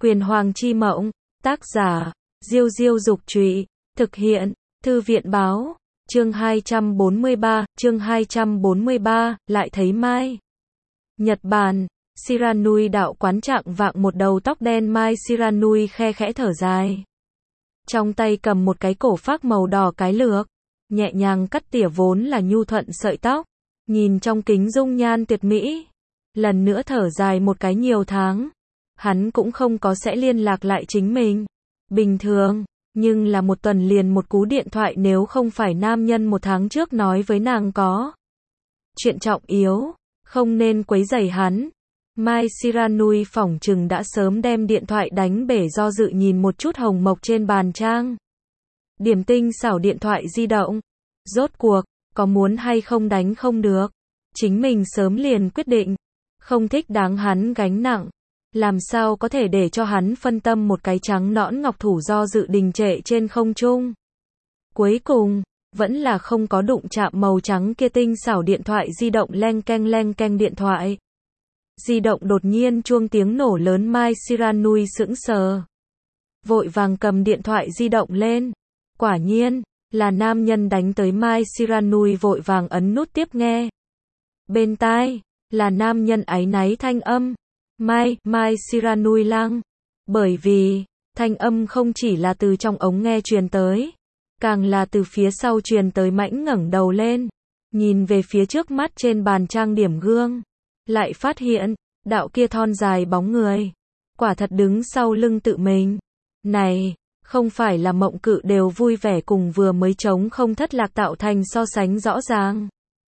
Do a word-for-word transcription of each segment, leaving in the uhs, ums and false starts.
Quyền Hoàng chi mộng, tác giả, Diêu Diêu Dục Trụy, thực hiện, Thư viện Báo, chương hai trăm bốn mươi ba, chương hai trăm bốn mươi ba, lại thấy Mai. Nhật Bản, Shiranui đạo quán trạng vạng một đầu tóc đen Mai Shiranui khe khẽ thở dài. Trong tay cầm một cái cổ phác màu đỏ cái lược, nhẹ nhàng cắt tỉa vốn là nhu thuận sợi tóc, nhìn trong kính dung nhan tuyệt mỹ. Lần nữa thở dài một cái nhiều tháng, hắn cũng không có sẽ liên lạc lại chính mình. Bình thường, nhưng là một tuần liền một cú điện thoại nếu không phải nam nhân một tháng trước nói với nàng có chuyện trọng yếu, không nên quấy rầy hắn. Mai Shiranui phỏng chừng đã sớm đem điện thoại đánh bể do dự nhìn một chút hồng mộc trên bàn trang điểm tinh xảo điện thoại di động. Rốt cuộc, có muốn hay không đánh không được. Chính mình sớm liền quyết định, không thích đáng hắn gánh nặng. Làm sao có thể để cho hắn phân tâm một cái trắng nõn ngọc thủ do dự đình trệ trên không trung. Cuối cùng, vẫn là không có đụng chạm màu trắng kia tinh xảo điện thoại di động leng keng leng keng điện thoại. Di động đột nhiên chuông tiếng nổ lớn Mai Shiranui sững sờ. Vội vàng cầm điện thoại di động lên. Quả nhiên, là nam nhân đánh tới Mai Shiranui vội vàng ấn nút tiếp nghe. Bên tai, là nam nhân áy náy thanh âm. Mai, Mai Shiranui lăng. Bởi vì, thanh âm không chỉ là từ trong ống nghe truyền tới, càng là từ phía sau truyền tới mãnh ngẩng đầu lên, nhìn về phía trước mắt trên bàn trang điểm gương. Lại phát hiện, đạo kia thon dài bóng người, quả thật đứng sau lưng tự mình. Này, không phải là mộng cự đều vui vẻ cùng vừa mới trống không thất lạc tạo thành so sánh rõ ràng.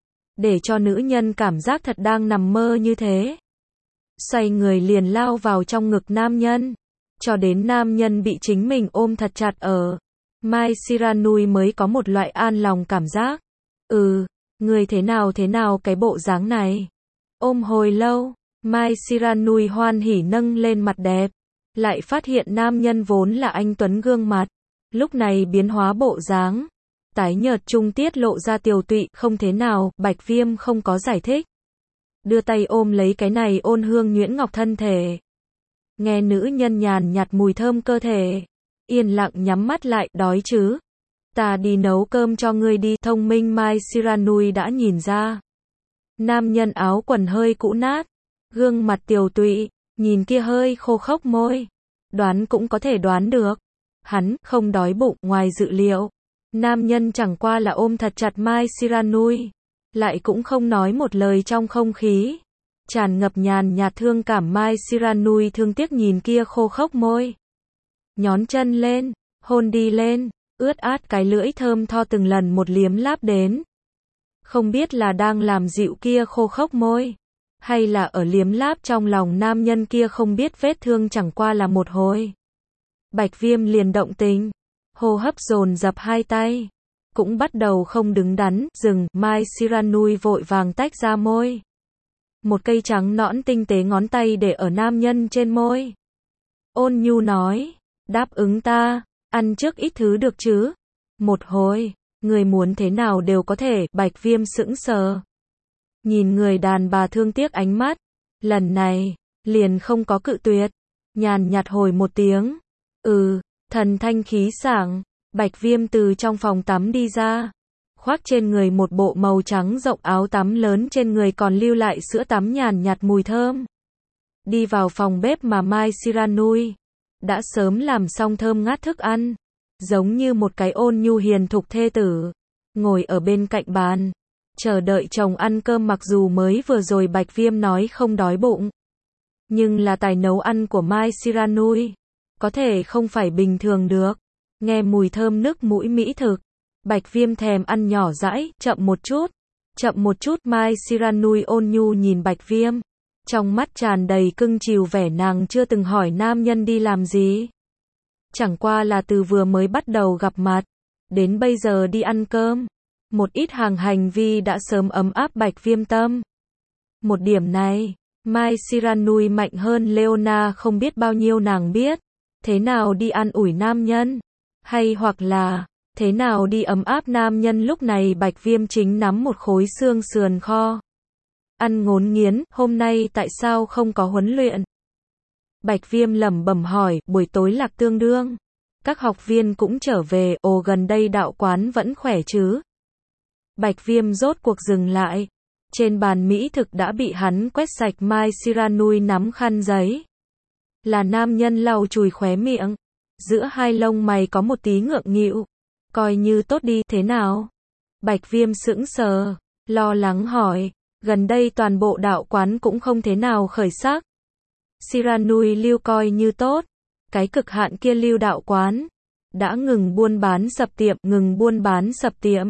Để cho nữ nhân cảm giác thật đang nằm mơ như thế. Xoay người liền lao vào trong ngực nam nhân, cho đến nam nhân bị chính mình ôm thật chặt ở. Mai Shiranui mới có một loại an lòng cảm giác. Ừ, người thế nào thế nào cái bộ dáng này. Ôm hồi lâu, Mai Shiranui hoan hỉ nâng lên mặt đẹp, lại phát hiện nam nhân vốn là anh tuấn gương mặt, lúc này biến hóa bộ dáng, tái nhợt trung tiết lộ ra tiều tụy, không thế nào, Bạch Viêm không có giải thích. Đưa tay ôm lấy cái này ôn hương nhuyễn ngọc thân thể. Nghe nữ nhân nhàn nhạt mùi thơm cơ thể, yên lặng nhắm mắt lại, đói chứ? Ta đi nấu cơm cho ngươi đi. Thông minh Mai Shiranui đã nhìn ra. Nam nhân áo quần hơi cũ nát, gương mặt tiều tụy, nhìn kia hơi khô khốc môi, đoán cũng có thể đoán được, hắn không đói bụng. Ngoài dự liệu, nam nhân chẳng qua là ôm thật chặt Mai Shiranui, lại cũng không nói một lời. Trong không khí tràn ngập nhàn nhạt thương cảm. Mai Shiranui thương tiếc nhìn kia khô khốc môi, nhón chân lên, hôn đi lên, ướt át cái lưỡi thơm tho từng lần một liếm láp đến. Không biết là đang làm dịu kia khô khốc môi, hay là ở liếm láp trong lòng nam nhân kia. Không biết vết thương chẳng qua là một hồi. Bạch Viêm liền động tình, hô hấp dồn dập, hai tay cũng bắt đầu không đứng đắn, dừng. Mai Shiranui vội vàng tách ra môi, một cây trắng nõn tinh tế ngón tay để ở nam nhân trên môi, ôn nhu nói, đáp ứng ta, ăn trước ít thứ được chứ. Một hồi, người muốn thế nào đều có thể. Bạch Viêm sững sờ, nhìn người đàn bà thương tiếc ánh mắt, lần này liền không có cự tuyệt, nhàn nhạt hồi một tiếng, ừ. Thần thanh khí sảng, Bạch Viêm từ trong phòng tắm đi ra, khoác trên người một bộ màu trắng rộng áo tắm lớn, trên người còn lưu lại sữa tắm nhàn nhạt mùi thơm. Đi vào phòng bếp mà Mai Shiranui đã sớm làm xong thơm ngát thức ăn, giống như một cái ôn nhu hiền thục thê tử, ngồi ở bên cạnh bàn, chờ đợi chồng ăn cơm. Mặc dù mới vừa rồi Bạch Viêm nói không đói bụng, nhưng là tài nấu ăn của Mai Shiranui có thể không phải bình thường được. Nghe mùi thơm nước mũi mỹ thực, Bạch Viêm thèm ăn nhỏ dãi. Chậm một chút, chậm một chút. Mai Shiranui ôn nhu nhìn Bạch Viêm, trong mắt tràn đầy cưng chiều vẻ. Nàng chưa từng hỏi nam nhân đi làm gì, chẳng qua là từ vừa mới bắt đầu gặp mặt đến bây giờ đi ăn cơm, một ít hàng hành vi đã sớm ấm áp Bạch Viêm tâm. Một điểm này, Mai Shiranui mạnh hơn Leona không biết bao nhiêu. Nàng biết thế nào đi an ủi nam nhân, hay hoặc là thế nào đi ấm áp nam nhân. Lúc này Bạch Viêm chính nắm một khối xương sườn kho, ăn ngốn nghiến. Hôm nay tại sao không có huấn luyện? Bạch Viêm lẩm bẩm hỏi, buổi tối Lạc Tương Đương. Các học viên cũng trở về, ồ gần đây đạo quán vẫn khỏe chứ. Bạch Viêm rốt cuộc dừng lại. Trên bàn mỹ thực đã bị hắn quét sạch. Mai Siranui nắm khăn giấy. Là nam nhân lau chùi khóe miệng. Giữa hai lông mày có một tí ngượng nghịu. Coi như tốt đi, thế nào? Bạch Viêm sững sờ, lo lắng hỏi. Gần đây toàn bộ đạo quán cũng không thế nào khởi sắc. Siranui lưu coi như tốt. Cái cực hạn kia lưu đạo quán. Đã ngừng buôn bán sập tiệm, ngừng buôn bán sập tiệm.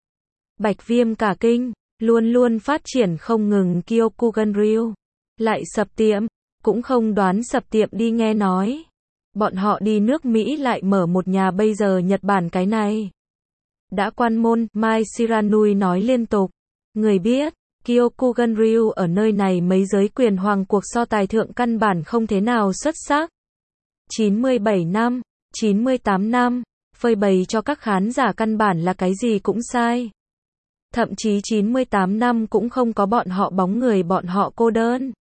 Bạch Viêm cả kinh, luôn luôn phát triển không ngừng Kyokugan-ryu. Lại sập tiệm, cũng không đoán sập tiệm đi nghe nói. Bọn họ đi nước Mỹ lại mở một nhà bây giờ Nhật Bản cái này. Đã quan môn, Mai Siranui nói liên tục. Người biết, Kyokugan-ryu ở nơi này mấy giới quyền hoàng cuộc so tài thượng căn bản không thế nào xuất sắc. chín mươi bảy năm, chín mươi tám năm, phơi bày cho các khán giả căn bản là cái gì cũng sai. Thậm chí chín mươi tám năm cũng không có bọn họ bóng người bọn họ cô đơn.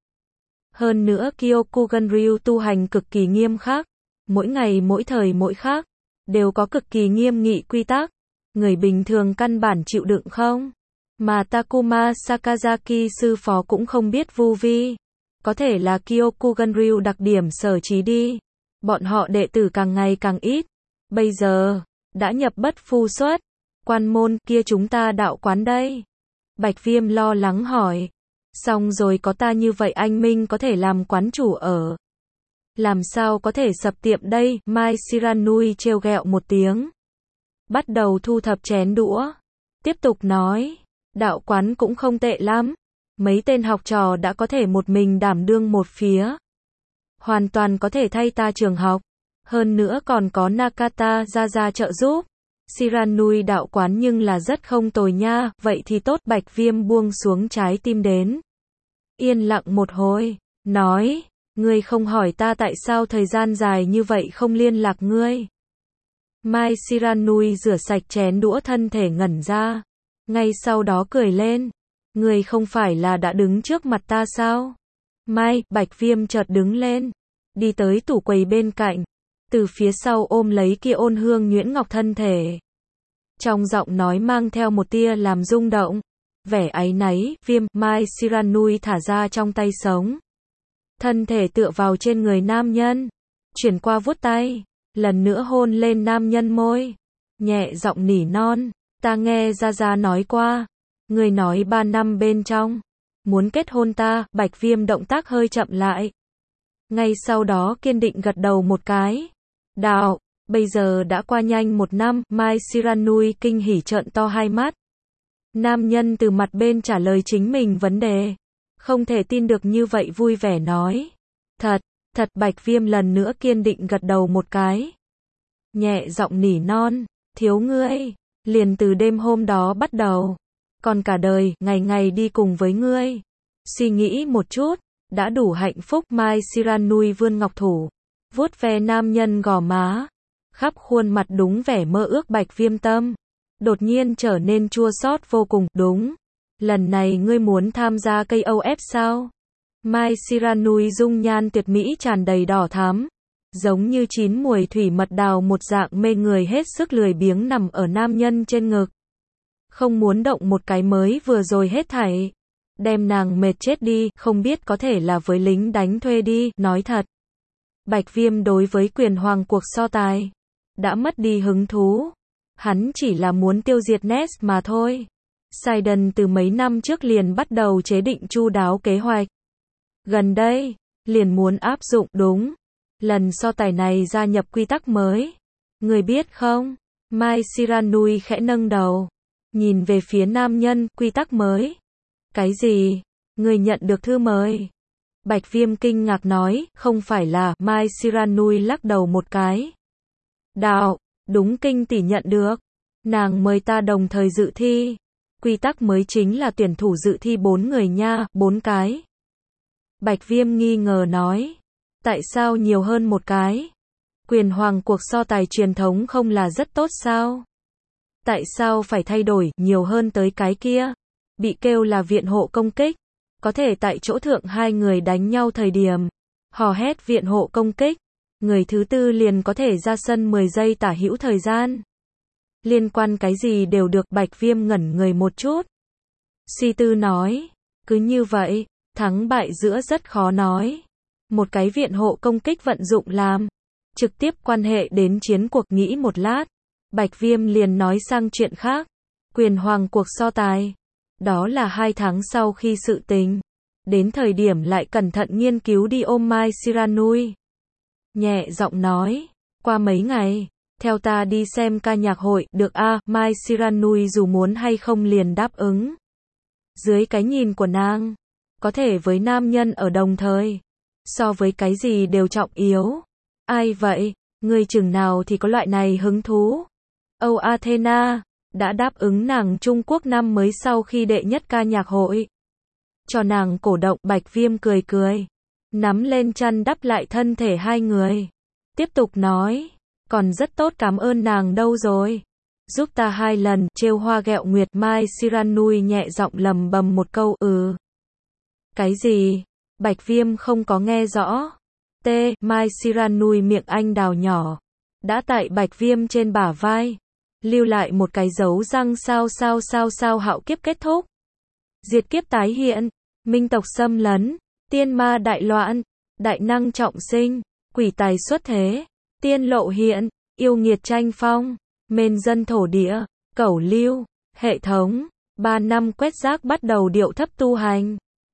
Hơn nữa Kyokugan-ryu tu hành cực kỳ nghiêm khắc. Mỗi ngày mỗi thời mỗi khác, đều có cực kỳ nghiêm nghị quy tắc. Người bình thường căn bản chịu đựng không? Mà Takuma Sakazaki sư phó cũng không biết vu vi. Có thể là Kyokugan-ryu đặc điểm sở trí đi. Bọn họ đệ tử càng ngày càng ít. Bây giờ, đã nhập bất phu xuất. Quan môn kia chúng ta đạo quán đây. Bạch Viêm lo lắng hỏi. Xong rồi có ta như vậy anh Minh có thể làm quán chủ ở. Làm sao có thể sập tiệm đây? Mai Siranui trêu ghẹo một tiếng. Bắt đầu thu thập chén đũa. Tiếp tục nói. Đạo quán cũng không tệ lắm. Mấy tên học trò đã có thể một mình đảm đương một phía. Hoàn toàn có thể thay ta trường học. Hơn nữa còn có Nakata ra ra trợ giúp. Siranui đạo quán nhưng là rất không tồi nha. Vậy thì tốt. Bạch Viêm buông xuống trái tim đến. Yên lặng một hồi. Nói. Ngươi không hỏi ta tại sao thời gian dài như vậy không liên lạc ngươi. Mai Siranui rửa sạch chén đũa thân thể ngẩn ra. Ngay sau đó cười lên. Ngươi không phải là đã đứng trước mặt ta sao? Mai, Bạch Viêm chợt đứng lên. Đi tới tủ quầy bên cạnh. Từ phía sau ôm lấy kia ôn hương nhuyễn ngọc thân thể. Trong giọng nói mang theo một tia làm rung động. Vẻ áy náy, Viêm, Mai Siranui thả ra trong tay sống. Thân thể tựa vào trên người nam nhân. Chuyển qua vuốt tay. Lần nữa hôn lên nam nhân môi. Nhẹ giọng nỉ non. Ta nghe Gia Gia nói qua. Người nói ba năm bên trong. Muốn kết hôn ta. Bạch Viêm động tác hơi chậm lại. Ngay sau đó kiên định gật đầu một cái. Đạo. Bây giờ đã qua nhanh một năm. Mai Siranui kinh hỉ trợn to hai mắt. Nam nhân từ mặt bên trả lời chính mình vấn đề. Không thể tin được như vậy vui vẻ nói. Thật, thật. Bạch Viêm lần nữa kiên định gật đầu một cái. Nhẹ giọng nỉ non. Thiếu ngươi. Liền từ đêm hôm đó bắt đầu. Còn cả đời, ngày ngày đi cùng với ngươi. Suy nghĩ một chút. Đã đủ hạnh phúc. Mai Siranui vươn ngọc thủ. Vuốt ve nam nhân gò má. Khắp khuôn mặt đúng vẻ mơ ước. Bạch Viêm tâm. Đột nhiên trở nên chua xót vô cùng. Đúng. Lần này ngươi muốn tham gia ca o ép sao? Mai Siranui dung nhan tuyệt mỹ tràn đầy đỏ thắm. Giống như chín muồi thủy mật đào một dạng mê người hết sức lười biếng nằm ở nam nhân trên ngực. Không muốn động một cái mới vừa rồi hết thảy. Đem nàng mệt chết đi, không biết có thể là với lính đánh thuê đi, nói thật. Bạch Viêm đối với quyền hoàng cuộc so tài. Đã mất đi hứng thú. Hắn chỉ là muốn tiêu diệt Nest mà thôi. Sidon từ mấy năm trước liền bắt đầu chế định chu đáo kế hoạch. Gần đây, liền muốn áp dụng đúng. Lần so tài này gia nhập quy tắc mới. Người biết không? Mai Siranui khẽ nâng đầu. Nhìn về phía nam nhân, quy tắc mới. Cái gì? Người nhận được thư mời. Bạch Viêm kinh ngạc nói, không phải là, Mai Siranui lắc đầu một cái. Đạo, đúng kinh tỷ nhận được. Nàng mời ta đồng thời dự thi. Quy tắc mới chính là tuyển thủ dự thi bốn người nha, bốn cái. Bạch Viêm nghi ngờ nói. Tại sao nhiều hơn một cái? Quyền hoàng cuộc so tài truyền thống không là rất tốt sao? Tại sao phải thay đổi nhiều hơn tới cái kia? Bị kêu là viện hộ công kích. Có thể tại chỗ thượng hai người đánh nhau thời điểm. hò hét viện hộ công kích. Người thứ tư liền có thể ra sân mười giây tả hữu thời gian. Liên quan cái gì đều được. Bạch Viêm ngẩn người một chút. Suy tư nói, cứ như vậy, thắng bại giữa rất khó nói. Một cái viện hộ công kích vận dụng làm trực tiếp quan hệ đến chiến cuộc. Nghĩ một lát, Bạch Viêm liền nói sang chuyện khác. Quyền hoàng cuộc so tài. Đó là hai tháng sau khi sự tình. Đến thời điểm lại cẩn thận nghiên cứu đi. Ôm Mai Shiranui nhẹ giọng nói, qua mấy ngày, theo ta đi xem ca nhạc hội. Được a. Mai Shiranui dù muốn hay không liền đáp ứng. Dưới cái nhìn của nàng, có thể với nam nhân ở đồng thời, so với cái gì đều trọng yếu. Ai vậy? Người chừng nào thì có loại này hứng thú? Âu Athena đã đáp ứng nàng Trung Quốc năm mới sau khi đệ nhất ca nhạc hội. Cho nàng cổ động. Bạch Viêm cười cười, nắm lên chăn đắp lại thân thể hai người. Tiếp tục nói, còn rất tốt, cảm ơn nàng đâu rồi. Giúp ta hai lần, trêu hoa ghẹo nguyệt. Mai Shiranui nhẹ giọng lầm bầm một câu. Ừ. Cái gì? Bạch Viêm không có nghe rõ. T. Mai Shiranui miệng anh đào nhỏ, đã tại Bạch Viêm trên bả vai, lưu lại một cái dấu răng. Sao sao sao sao hạo kiếp kết thúc, diệt kiếp tái hiện, minh tộc xâm lấn, tiên ma đại loạn, đại năng trọng sinh, quỷ tài xuất thế, tiên lộ hiện, yêu nghiệt tranh phong, mên dân thổ địa, cẩu lưu, hệ thống, ba năm quét rác bắt đầu điệu thấp tu hành.